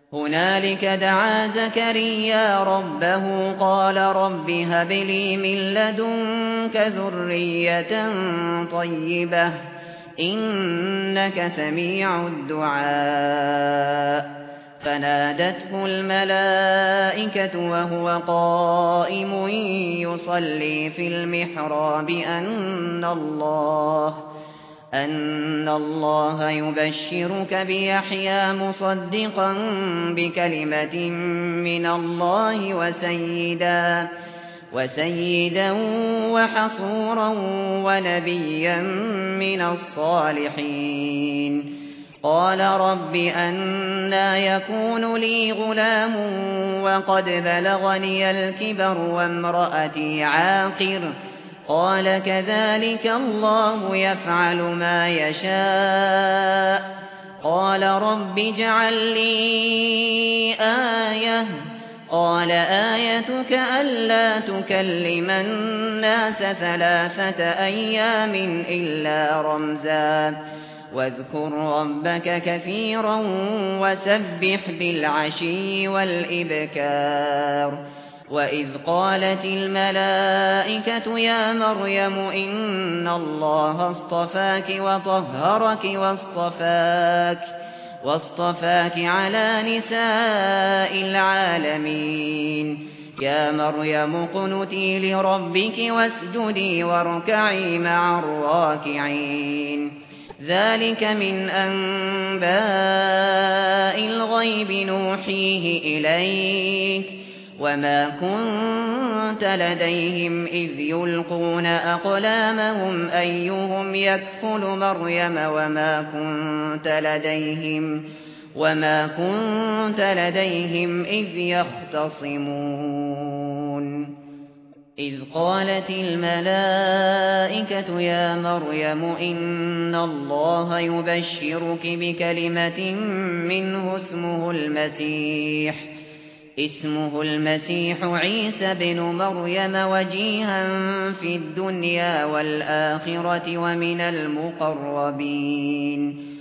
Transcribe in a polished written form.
هنالك دعا زكريا ربه قال رب هب لي من لدنك ذرية طيبة إنك سميع الدعاء فنادته الملائكة وهو قائم يصلي في المحراب أن الله يبشرك بيحيى مصدقا بكلمة من الله وسيدا وحصورا ونبيا من الصالحين قال رب أنى يكون لي غلام وقد بلغني الكبر وامرأتي عاقر قال كذلك الله يفعل ما يشاء قال رب اجعل لي آية قال آيتك ألا تكلم الناس 3 أيام إلا رمزا واذكر ربك كثيرا وسبح بالعشي والإبكار وإذ قالت الملائكة يا مريم إن الله اصطفاك وطهرك واصطفاك على نساء العالمين يا مريم اقنتي لربك واسجدي واركعي مع الراكعين ذلك من أنباء الغيب نوحيه إليك وما كنت لديهم إذ يلقون أقلامهم أيهم يكفل مريم وما كنت لديهم إذ يختصمون إذ قالت الملائكة يا مريم إن الله يبشرك بكلمة منه اسمه المسيح عيسى بن مريم وجيها في الدنيا والآخرة ومن المقربين